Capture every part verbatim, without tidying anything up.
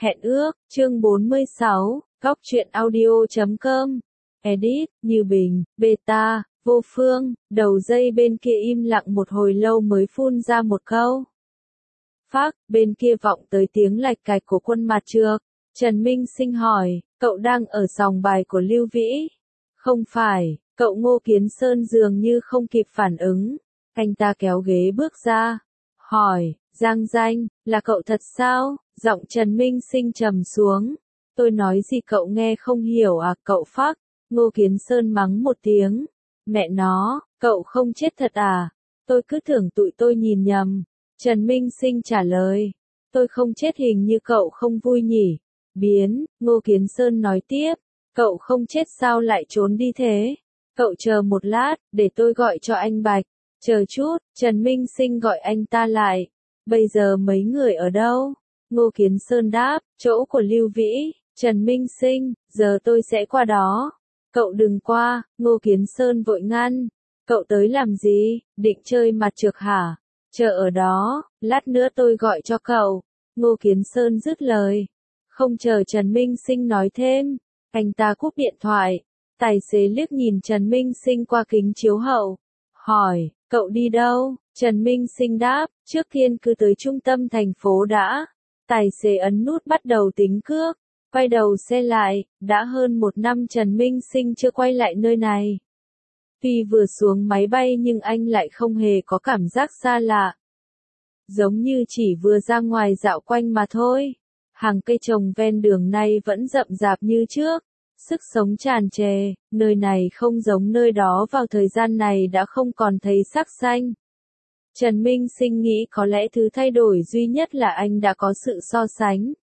Hẹn ước, chương bốn mươi sáu, góc truyện audio chấm com. Edit, Như Bình, Beta, Vô Phương, đầu dây bên kia im lặng một hồi lâu mới phun ra một câu. Phác, bên kia vọng tới tiếng lạch cạch của Quân Mạt Trược. Trần Minh Sinh hỏi, cậu đang ở sòng bài của Lưu Vĩ? Không phải, cậu Ngô Kiến Sơn dường như không kịp phản ứng. Anh ta kéo ghế bước ra. Hỏi, Giang Danh, là cậu thật sao? Giọng Trần Minh Sinh trầm xuống. Tôi nói gì cậu nghe không hiểu à cậu Phác? Ngô Kiến Sơn mắng một tiếng. Mẹ nó, cậu không chết thật à? Tôi cứ tưởng tụi tôi nhìn nhầm. Trần Minh Sinh trả lời. Tôi không chết hình như cậu không vui nhỉ? Biến, Ngô Kiến Sơn nói tiếp. Cậu không chết sao lại trốn đi thế? Cậu chờ một lát, để tôi gọi cho anh Bạch. Chờ chút, Trần Minh Sinh gọi anh ta lại. Bây giờ mấy người ở đâu? Ngô Kiến Sơn đáp, chỗ của Lưu Vĩ. Trần Minh Sinh, giờ tôi sẽ qua đó. Cậu đừng qua, Ngô Kiến Sơn vội ngăn. Cậu tới làm gì, định chơi mặt trược hả? Chờ ở đó, lát nữa tôi gọi cho cậu. Ngô Kiến Sơn dứt lời. Không chờ Trần Minh Sinh nói thêm, anh ta cúp điện thoại. Tài xế liếc nhìn Trần Minh Sinh qua kính chiếu hậu. Hỏi, cậu đi đâu? Trần Minh Sinh đáp, trước tiên cứ tới trung tâm thành phố đã. Tài xế ấn nút bắt đầu tính cước. Quay đầu xe lại, đã hơn một năm Trần Minh Sinh chưa quay lại nơi này. Tuy vừa xuống máy bay nhưng anh lại không hề có cảm giác xa lạ. Giống như chỉ vừa ra ngoài dạo quanh mà thôi. Hàng cây trồng ven đường này vẫn rậm rạp như trước. Sức sống tràn trề, nơi này không giống nơi đó vào thời gian này đã không còn thấy sắc xanh. Trần Minh Sinh nghĩ có lẽ thứ thay đổi duy nhất là anh đã có sự so sánh.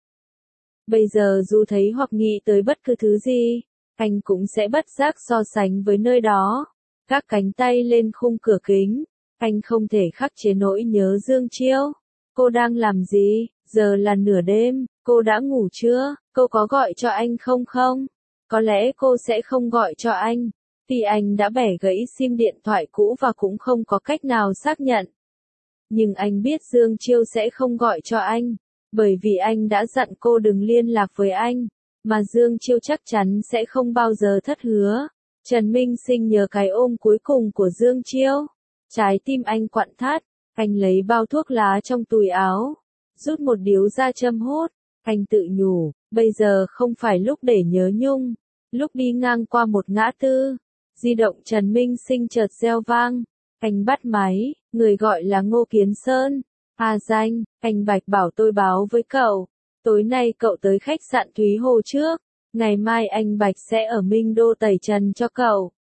Bây giờ dù thấy hoặc nghĩ tới bất cứ thứ gì, anh cũng sẽ bất giác so sánh với nơi đó. Gác cánh tay lên khung cửa kính, anh không thể khắc chế nỗi nhớ Dương Chiêu. Cô đang làm gì? Giờ là nửa đêm, cô đã ngủ chưa? Cô có gọi cho anh không không? Có lẽ cô sẽ không gọi cho anh, vì anh đã bẻ gãy sim điện thoại cũ và cũng không có cách nào xác nhận. Nhưng anh biết Dương Chiêu sẽ không gọi cho anh, bởi vì anh đã dặn cô đừng liên lạc với anh, mà Dương Chiêu chắc chắn sẽ không bao giờ thất hứa. Trần Minh Sinh nhớ cái ôm cuối cùng của Dương Chiêu. Trái tim anh quặn thắt, anh lấy bao thuốc lá trong túi áo, rút một điếu ra châm hút. Anh tự nhủ, bây giờ không phải lúc để nhớ nhung. Lúc đi ngang qua một ngã tư, di động Trần Minh Sinh chợt reo vang. Anh bắt máy, người gọi là Ngô Kiến Sơn. À Danh, anh Bạch bảo tôi báo với cậu. Tối nay cậu tới khách sạn Thúy Hồ trước. Ngày mai anh Bạch sẽ ở Minh Đô tẩy trần cho cậu.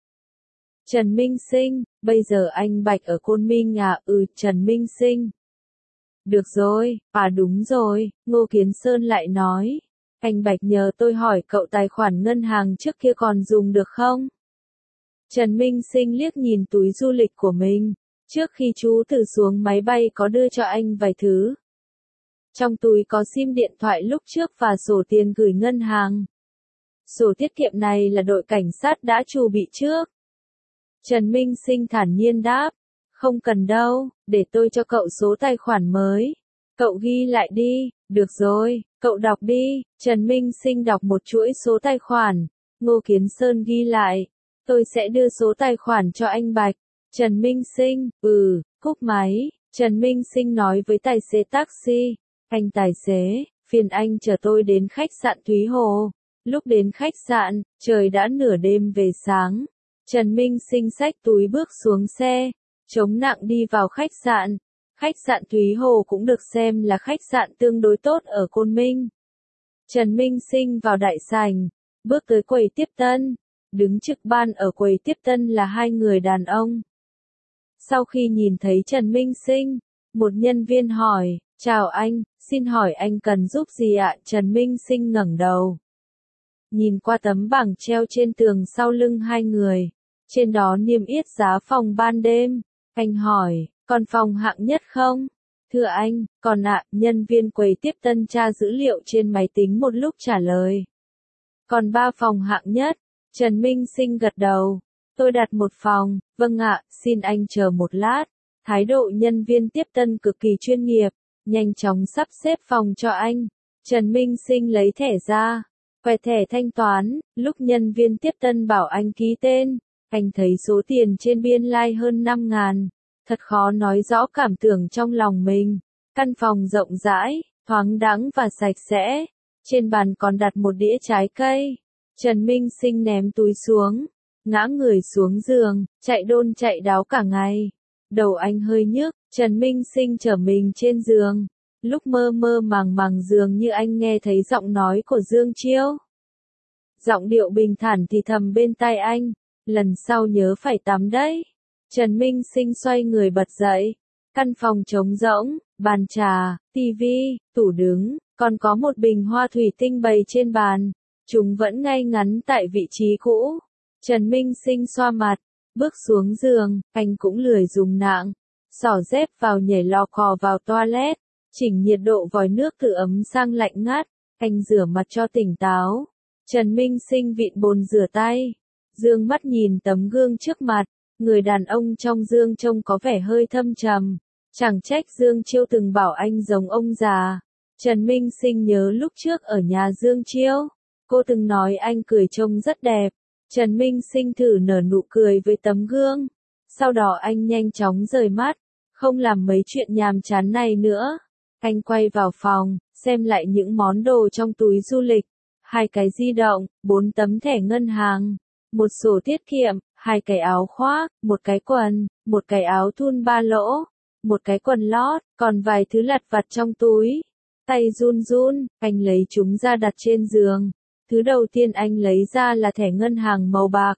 Trần Minh Sinh, bây giờ anh Bạch ở Côn Minh à? Ừ, Trần Minh Sinh. Được rồi, à đúng rồi, Ngô Kiến Sơn lại nói. Anh Bạch nhờ tôi hỏi cậu tài khoản ngân hàng trước kia còn dùng được không? Trần Minh Sinh liếc nhìn túi du lịch của mình. Trước khi chú từ xuống máy bay có đưa cho anh vài thứ. Trong túi có sim điện thoại lúc trước và sổ tiền gửi ngân hàng. Sổ tiết kiệm này là đội cảnh sát đã chuẩn bị trước. Trần Minh Sinh thản nhiên đáp. Không cần đâu, để tôi cho cậu số tài khoản mới. Cậu ghi lại đi, được rồi, cậu đọc đi. Trần Minh Sinh đọc một chuỗi số tài khoản. Ngô Kiến Sơn ghi lại. Tôi sẽ đưa số tài khoản cho anh Bạch. Trần Minh Sinh, ừ, cúp máy. Trần Minh Sinh nói với tài xế taxi. Anh tài xế, phiền anh chở tôi đến khách sạn Thúy Hồ. Lúc đến khách sạn, trời đã nửa đêm về sáng. Trần Minh Sinh xách túi bước xuống xe, chống nặng đi vào khách sạn. Khách sạn Thúy Hồ cũng được xem là khách sạn tương đối tốt ở Côn Minh. Trần Minh Sinh vào đại sảnh, bước tới quầy tiếp tân. Đứng trực ban ở quầy tiếp tân là hai người đàn ông. Sau khi nhìn thấy Trần Minh Sinh, một nhân viên hỏi, chào anh, xin hỏi anh cần giúp gì ạ? Trần Minh Sinh ngẩng đầu. Nhìn qua tấm bảng treo trên tường sau lưng hai người. Trên đó niêm yết giá phòng ban đêm. Anh hỏi, còn phòng hạng nhất không? Thưa anh, còn ạ, nhân viên quầy tiếp tân tra dữ liệu trên máy tính một lúc trả lời. Còn ba phòng hạng nhất. Trần Minh Sinh gật đầu. Tôi đặt một phòng, vâng ạ, xin anh chờ một lát. Thái độ nhân viên tiếp tân cực kỳ chuyên nghiệp, nhanh chóng sắp xếp phòng cho anh. Trần Minh Sinh lấy thẻ ra, quẹt thẻ thanh toán, lúc nhân viên tiếp tân bảo anh ký tên, anh thấy số tiền trên biên lai like hơn năm ngàn, thật khó nói rõ cảm tưởng trong lòng mình. Căn phòng rộng rãi, thoáng đãng và sạch sẽ, trên bàn còn đặt một đĩa trái cây. Trần Minh Sinh ném túi xuống, ngã người xuống giường, chạy đôn chạy đáo cả ngày. Đầu anh hơi nhức, Trần Minh Sinh trở mình trên giường. Lúc mơ mơ màng màng dường như anh nghe thấy giọng nói của Dương Chiêu. Giọng điệu bình thản thì thầm bên tai anh, lần sau nhớ phải tắm đấy. Trần Minh Sinh xoay người bật dậy. Căn phòng trống rỗng, bàn trà, tivi, tủ đứng, còn có một bình hoa thủy tinh bày trên bàn. Chúng vẫn ngay ngắn tại vị trí cũ. Trần Minh Sinh xoa mặt, bước xuống giường, anh cũng lười dùng nạng. Xỏ dép vào nhảy lò cò vào toilet, chỉnh nhiệt độ vòi nước từ ấm sang lạnh ngắt. Anh rửa mặt cho tỉnh táo. Trần Minh Sinh vịn bồn rửa tay. Dương mắt nhìn tấm gương trước mặt. Người đàn ông trong gương trông có vẻ hơi thâm trầm. Chẳng trách Dương Chiêu từng bảo anh giống ông già. Trần Minh Sinh nhớ lúc trước ở nhà Dương Chiêu, cô từng nói anh cười trông rất đẹp. Trần Minh Sinh thử nở nụ cười với tấm gương. Sau đó anh nhanh chóng rời mắt, không làm mấy chuyện nhàm chán này nữa. Anh quay vào phòng, xem lại những món đồ trong túi du lịch. Hai cái di động, bốn tấm thẻ ngân hàng, một sổ tiết kiệm, hai cái áo khoác, một cái quần, một cái áo thun ba lỗ, một cái quần lót, còn vài thứ lặt vặt trong túi. Tay run run, anh lấy chúng ra đặt trên giường. Thứ đầu tiên anh lấy ra là thẻ ngân hàng màu bạc.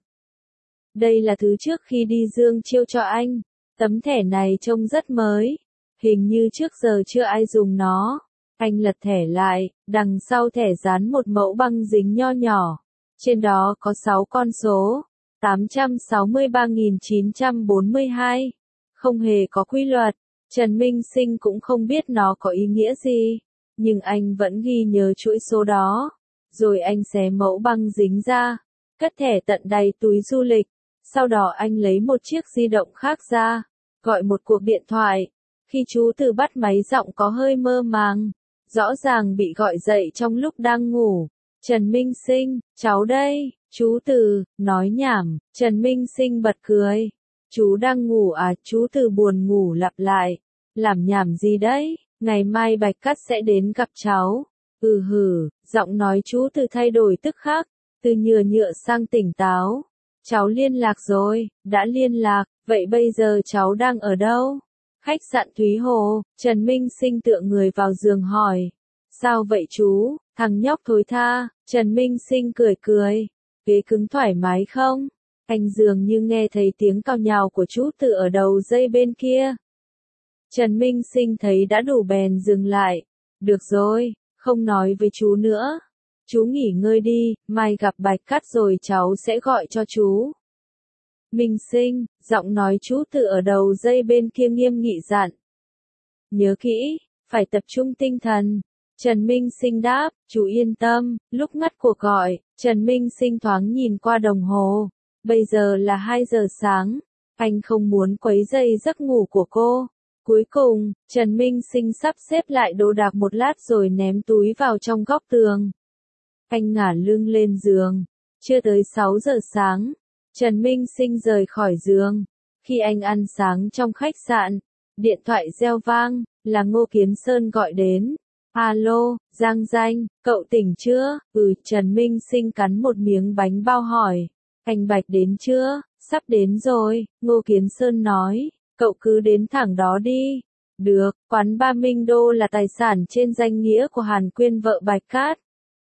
Đây là thứ trước khi đi Dương Chiêu cho anh. Tấm thẻ này trông rất mới. Hình như trước giờ chưa ai dùng nó. Anh lật thẻ lại, đằng sau thẻ dán một mẫu băng dính nho nhỏ. Trên đó có sáu con số. tám trăm sáu mươi ba nghìn chín trăm bốn mươi hai. Không hề có quy luật. Trần Minh Sinh cũng không biết nó có ý nghĩa gì. Nhưng anh vẫn ghi nhớ chuỗi số đó. Rồi anh xé mẫu băng dính ra, cất thẻ tận đáy túi du lịch. Sau đó anh lấy một chiếc di động khác ra, gọi một cuộc điện thoại. Khi chú Từ bắt máy giọng có hơi mơ màng, rõ ràng bị gọi dậy trong lúc đang ngủ. Trần Minh Sinh, cháu đây, chú Từ, nói nhảm. Trần Minh Sinh bật cười. Chú đang ngủ à? Chú Từ buồn ngủ lặp lại. Làm nhảm gì đấy, ngày mai Bạch Cát sẽ đến gặp cháu. Ừ hử, giọng nói chú Từ thay đổi tức khắc, từ nhựa nhựa sang tỉnh táo. Cháu liên lạc rồi, đã liên lạc, vậy bây giờ cháu đang ở đâu? Khách sạn Thúy Hồ. Trần Minh Sinh tựa người vào giường hỏi. Sao vậy chú, thằng nhóc thối tha? Trần Minh Sinh cười cười. Ghế cứng thoải mái không? Anh dường như nghe thấy tiếng cào nhào của chú Từ ở đầu dây bên kia. Trần Minh Sinh thấy đã đủ bèn dừng lại. Được rồi, không nói với chú nữa. Chú nghỉ ngơi đi, mai gặp Bạch Cát rồi cháu sẽ gọi cho chú. Minh Sinh, giọng nói chú Từ ở đầu dây bên kia nghiêm nghị dặn. Nhớ kỹ, phải tập trung tinh thần. Trần Minh Sinh đáp, chú yên tâm. Lúc ngắt cuộc gọi, Trần Minh Sinh thoáng nhìn qua đồng hồ. Bây giờ là hai giờ sáng. Anh không muốn quấy rầy giấc ngủ của cô. Cuối cùng, Trần Minh Sinh sắp xếp lại đồ đạc một lát rồi ném túi vào trong góc tường. Anh ngả lưng lên giường. Chưa tới sáu giờ sáng, Trần Minh Sinh rời khỏi giường. Khi anh ăn sáng trong khách sạn, điện thoại reo vang, là Ngô Kiến Sơn gọi đến. Alo, Giang Danh, cậu tỉnh chưa? Ừ, Trần Minh Sinh cắn một miếng bánh bao hỏi. Anh Bạch đến chưa? Sắp đến rồi, Ngô Kiến Sơn nói. Cậu cứ đến thẳng đó đi. Được, quán ba Minh Đô là tài sản trên danh nghĩa của Hàn Quyên vợ Bạch Cát.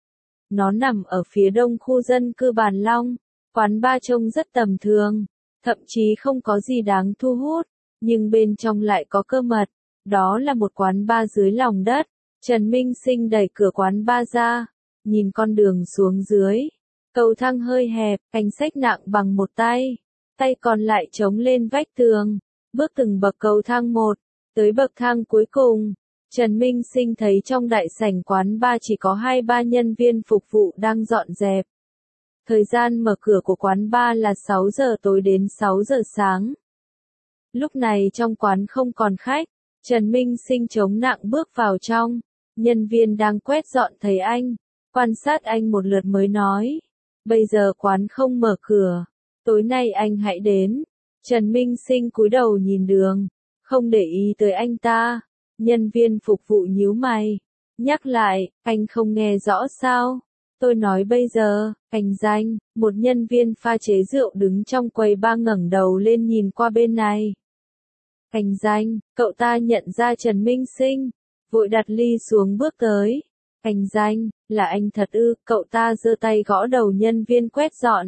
Nó nằm ở phía đông khu dân cư Bàn Long. Quán ba trông rất tầm thường, thậm chí không có gì đáng thu hút, nhưng bên trong lại có cơ mật. Đó là một quán ba dưới lòng đất. Trần Minh Sinh đẩy cửa quán ba ra, nhìn con đường xuống dưới. Cầu thang hơi hẹp, anh xách nặng bằng một tay, tay còn lại chống lên vách tường. Bước từng bậc cầu thang một, tới bậc thang cuối cùng, Trần Minh Sinh thấy trong đại sảnh quán ba chỉ có hai ba nhân viên phục vụ đang dọn dẹp. Thời gian mở cửa của quán ba là sáu giờ tối đến sáu giờ sáng. Lúc này trong quán không còn khách, Trần Minh Sinh chống nặng bước vào trong, Nhân viên đang quét dọn thấy anh, quan sát anh một lượt mới nói. Bây giờ quán không mở cửa, tối nay anh hãy đến. Trần Minh Sinh cúi đầu nhìn đường, không để ý tới anh ta. Nhân viên phục vụ nhíu mày, nhắc lại, anh không nghe rõ sao? Tôi nói bây giờ, anh Danh, một nhân viên pha chế rượu đứng trong quầy bar ngẩng đầu lên nhìn qua bên này. Anh Danh, cậu ta nhận ra Trần Minh Sinh, vội đặt ly xuống bước tới. Anh Danh, là anh thật ư? Cậu ta giơ tay gõ đầu nhân viên quét dọn.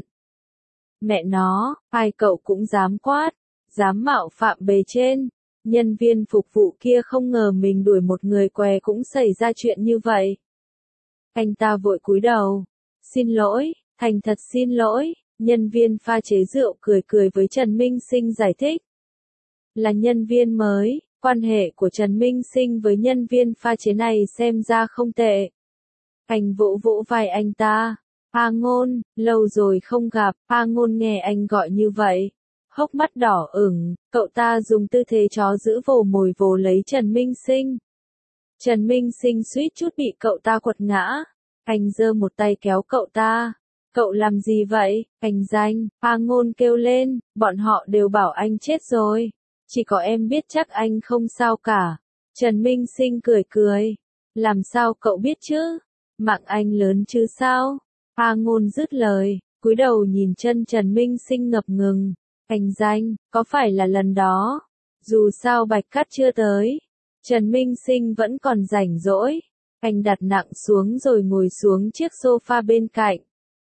Mẹ nó, ai cậu cũng dám quát, dám mạo phạm bề trên. Nhân viên phục vụ kia không ngờ mình đuổi một người què cũng xảy ra chuyện như vậy. Anh ta vội cúi đầu. Xin lỗi, thành thật xin lỗi. Nhân viên pha chế rượu cười cười với Trần Minh Sinh giải thích. Là nhân viên mới, quan hệ của Trần Minh Sinh với nhân viên pha chế này xem ra không tệ. Anh vỗ vỗ vai anh ta. A Ngôn, lâu rồi không gặp. A Ngôn nghe anh gọi như vậy, hốc mắt đỏ ửng, cậu ta dùng tư thế chó giữ vồ mồi vồ lấy Trần Minh Sinh. Trần Minh Sinh suýt chút bị cậu ta quật ngã. Anh giơ một tay kéo cậu ta. Cậu làm gì vậy, anh Danh? A Ngôn kêu lên, bọn họ đều bảo anh chết rồi. Chỉ có em biết chắc anh không sao cả. Trần Minh Sinh cười cười. Làm sao cậu biết chứ? Mạng anh lớn chứ sao? A Ngôn dứt lời, cúi đầu nhìn chân Trần Minh Sinh ngập ngừng. Anh Danh, có phải là lần đó? Dù sao Bạch Cát chưa tới. Trần Minh Sinh vẫn còn rảnh rỗi. Anh đặt nặng xuống rồi ngồi xuống chiếc sofa bên cạnh.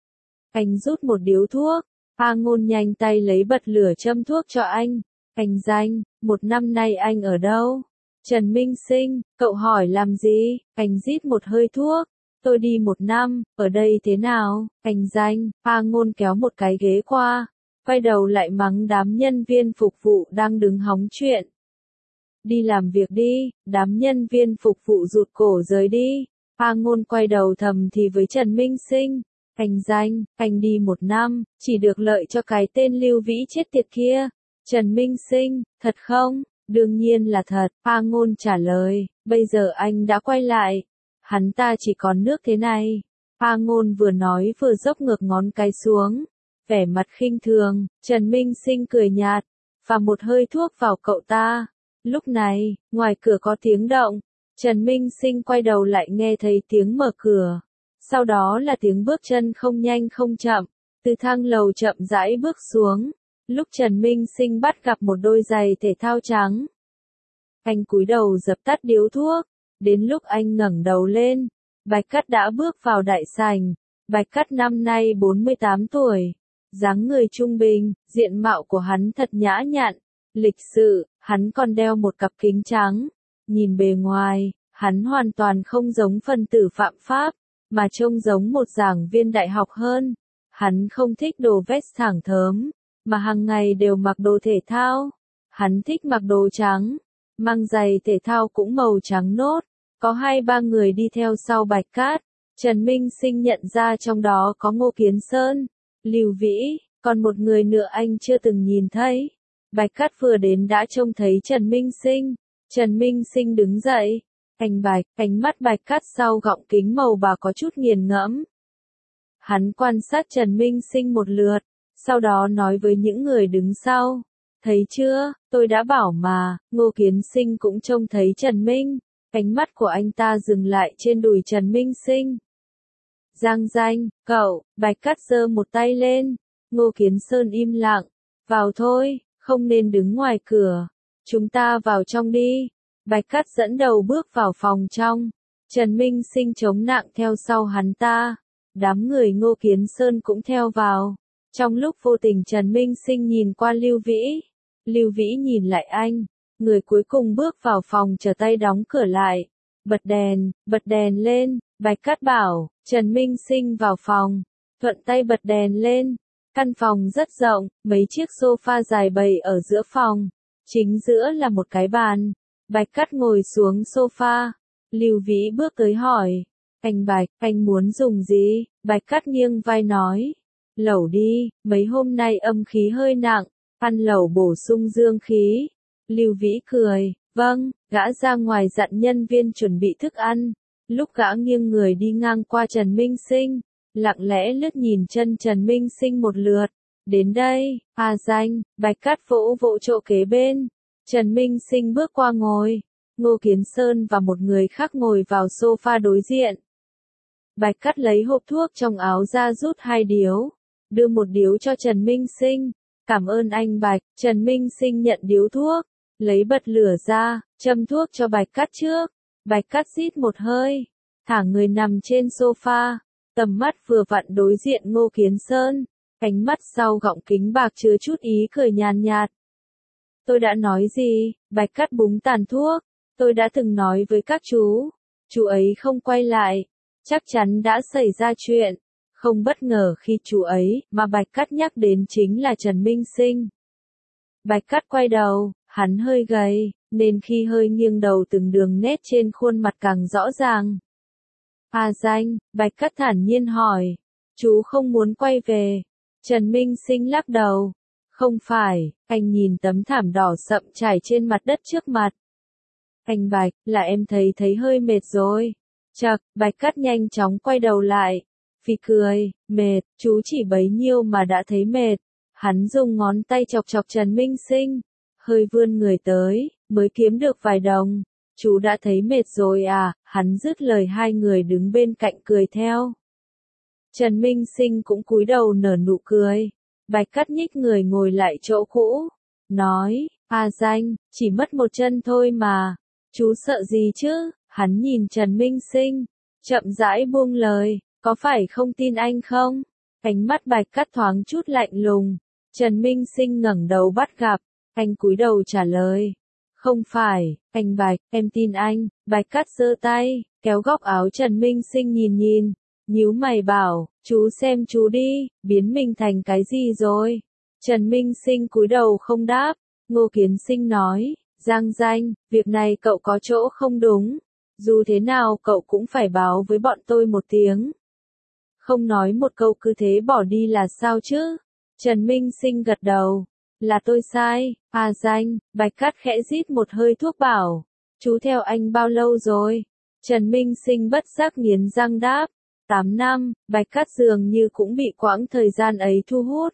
Anh rút một điếu thuốc. A Ngôn nhanh tay lấy bật lửa châm thuốc cho anh. Anh Danh, một năm nay anh ở đâu? Trần Minh Sinh, cậu hỏi làm gì? Anh rít một hơi thuốc. Tôi đi một năm, ở đây thế nào? Anh Danh, A Ngôn kéo một cái ghế qua, quay đầu lại mắng đám nhân viên phục vụ đang đứng hóng chuyện. Đi làm việc đi, đám nhân viên phục vụ rụt cổ rời đi. A Ngôn quay đầu thầm thì với Trần Minh Sinh. Anh Danh, anh đi một năm, chỉ được lợi cho cái tên Lưu Vĩ chết tiệt kia. Trần Minh Sinh, thật không? Đương nhiên là thật, A Ngôn trả lời, bây giờ anh đã quay lại. Hắn ta chỉ còn nước thế này. A Ngôn vừa nói vừa dốc ngược ngón cái xuống. Vẻ mặt khinh thường, Trần Minh Sinh cười nhạt, và một hơi thuốc vào cậu ta. Lúc này, ngoài cửa có tiếng động. Trần Minh Sinh quay đầu lại nghe thấy tiếng mở cửa. Sau đó là tiếng bước chân không nhanh không chậm, từ thang lầu chậm rãi bước xuống. Lúc Trần Minh Sinh bắt gặp một đôi giày thể thao trắng. Anh cúi đầu dập tắt điếu thuốc. Đến lúc anh ngẩng đầu lên, Bạch Cát đã bước vào đại sảnh. Bạch Cát năm nay bốn mươi tám tuổi, dáng người trung bình, diện mạo của hắn thật nhã nhặn, lịch sự, hắn còn đeo một cặp kính trắng. Nhìn bề ngoài, hắn hoàn toàn không giống phần tử phạm pháp, mà trông giống một giảng viên đại học hơn. Hắn không thích đồ vest thẳng thớm, mà hàng ngày đều mặc đồ thể thao. Hắn thích mặc đồ trắng, mang giày thể thao cũng màu trắng nốt. Có hai ba người đi theo sau Bạch Cát. Trần Minh Sinh nhận ra trong đó có Ngô Kiến Sơn, Lưu Vĩ, còn một người nữa anh chưa từng nhìn thấy. Bạch Cát vừa đến đã trông thấy Trần Minh Sinh. Trần Minh Sinh đứng dậy. Anh Bạch, ánh mắt Bạch Cát sau gọng kính màu bạc có chút nghiền ngẫm. Hắn quan sát Trần Minh Sinh một lượt, sau đó nói với những người đứng sau. Thấy chưa, tôi đã bảo mà. Ngô Kiến Sinh cũng trông thấy Trần Minh. Ánh mắt của anh ta dừng lại trên đùi Trần Minh Sinh. Giang Danh, cậu, Bạch Cát giơ một tay lên. Ngô Kiến Sơn im lặng. Vào thôi, không nên đứng ngoài cửa. Chúng ta vào trong đi. Bạch Cát dẫn đầu bước vào phòng trong. Trần Minh Sinh chống nặng theo sau hắn ta. Đám người Ngô Kiến Sơn cũng theo vào. Trong lúc vô tình Trần Minh Sinh nhìn qua Lưu Vĩ. Lưu Vĩ nhìn lại anh. Người cuối cùng bước vào phòng chờ tay đóng cửa lại. Bật đèn, bật đèn lên. Bạch Cát bảo, Trần Minh Sinh vào phòng. Thuận tay bật đèn lên. Căn phòng rất rộng, mấy chiếc sofa dài bày ở giữa phòng. Chính giữa là một cái bàn. Bạch Cát ngồi xuống sofa. Lưu Vĩ bước tới hỏi. Anh Bạch, anh muốn dùng gì? Bạch Cát nghiêng vai nói. Lẩu đi, mấy hôm nay âm khí hơi nặng. Ăn lẩu bổ sung dương khí. Lưu Vĩ cười. Vâng, gã ra ngoài dặn nhân viên chuẩn bị thức ăn. Lúc gã nghiêng người đi ngang qua Trần Minh Sinh, lặng lẽ lướt nhìn chân Trần Minh Sinh một lượt. Đến đây, A Danh, Bạch Cát vỗ vỗ chỗ kế bên. Trần Minh Sinh bước qua ngồi. Ngô Kiến Sơn và một người khác ngồi vào sofa đối diện. Bạch Cát lấy hộp thuốc trong áo ra rút hai điếu. Đưa một điếu cho Trần Minh Sinh. Cảm ơn anh Bạch. Trần Minh Sinh nhận điếu thuốc. Lấy bật lửa ra, châm thuốc cho Bạch Cát trước. Bạch Cát rít một hơi. Thả người nằm trên sofa. Tầm mắt vừa vặn đối diện Ngô Kiến Sơn. Ánh mắt sau gọng kính bạc chứa chút ý cười nhàn nhạt. Tôi đã nói gì? Bạch Cát búng tàn thuốc. Tôi đã từng nói với các chú. Chú ấy không quay lại. Chắc chắn đã xảy ra chuyện. Không bất ngờ khi chú ấy mà Bạch Cát nhắc đến chính là Trần Minh Sinh. Bạch Cát quay đầu, hắn hơi gầy, nên khi hơi nghiêng đầu từng đường nét trên khuôn mặt càng rõ ràng. A Danh, Bạch Cát thản nhiên hỏi. Chú không muốn quay về. Trần Minh Sinh lắc đầu. Không phải, anh nhìn tấm thảm đỏ sậm trải trên mặt đất trước mặt. Anh Bạch, là em thấy thấy hơi mệt rồi. Chậc, Bạch Cát nhanh chóng quay đầu lại. Phì cười, mệt, chú chỉ bấy nhiêu mà đã thấy mệt. Hắn dùng ngón tay chọc chọc Trần Minh Sinh. Hơi vươn người tới, mới kiếm được vài đồng. Chú đã thấy mệt rồi à, hắn dứt lời hai người đứng bên cạnh cười theo. Trần Minh Sinh cũng cúi đầu nở nụ cười. Bạch Cát nhích người ngồi lại chỗ cũ. Nói, A Danh, chỉ mất một chân thôi mà. Chú sợ gì chứ? Hắn nhìn Trần Minh Sinh. Chậm rãi buông lời. Có phải không tin anh không? Ánh mắt Bạch Cát thoáng chút lạnh lùng. Trần Minh Sinh ngẩng đầu bắt gặp. Anh cúi đầu trả lời. Không phải, anh Bạch, em tin anh. Bạch Cát giơ tay, kéo góc áo Trần Minh Sinh nhìn nhìn. Nhíu mày bảo, chú xem chú đi, biến mình thành cái gì rồi? Trần Minh Sinh cúi đầu không đáp. Ngô Kiến Sinh nói, Giang Danh, việc này cậu có chỗ không đúng. Dù thế nào cậu cũng phải báo với bọn tôi một tiếng. Không nói một câu cứ thế bỏ đi là sao chứ? Trần Minh Sinh gật đầu. Là tôi sai, A Danh. Bạch Cát khẽ rít một hơi thuốc bảo. Chú theo anh bao lâu rồi? Trần Minh Sinh bất giác nghiến răng đáp. Tám năm, Bạch Cát dường như cũng bị quãng thời gian ấy thu hút.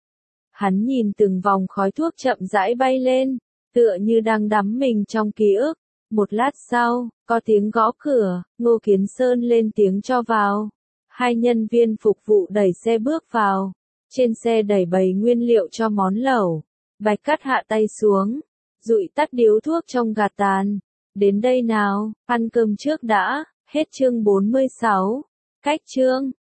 Hắn nhìn từng vòng khói thuốc chậm rãi bay lên, tựa như đang đắm mình trong ký ức. Một lát sau, có tiếng gõ cửa, Ngô Kiến Sơn lên tiếng cho vào. Hai nhân viên phục vụ đẩy xe bước vào. Trên xe đẩy bày nguyên liệu cho món lẩu. Bạch Cát hạ tay xuống, dụi tắt điếu thuốc trong gạt tàn. Đến đây nào, ăn cơm trước đã. Hết chương bốn mươi sáu. Cách chương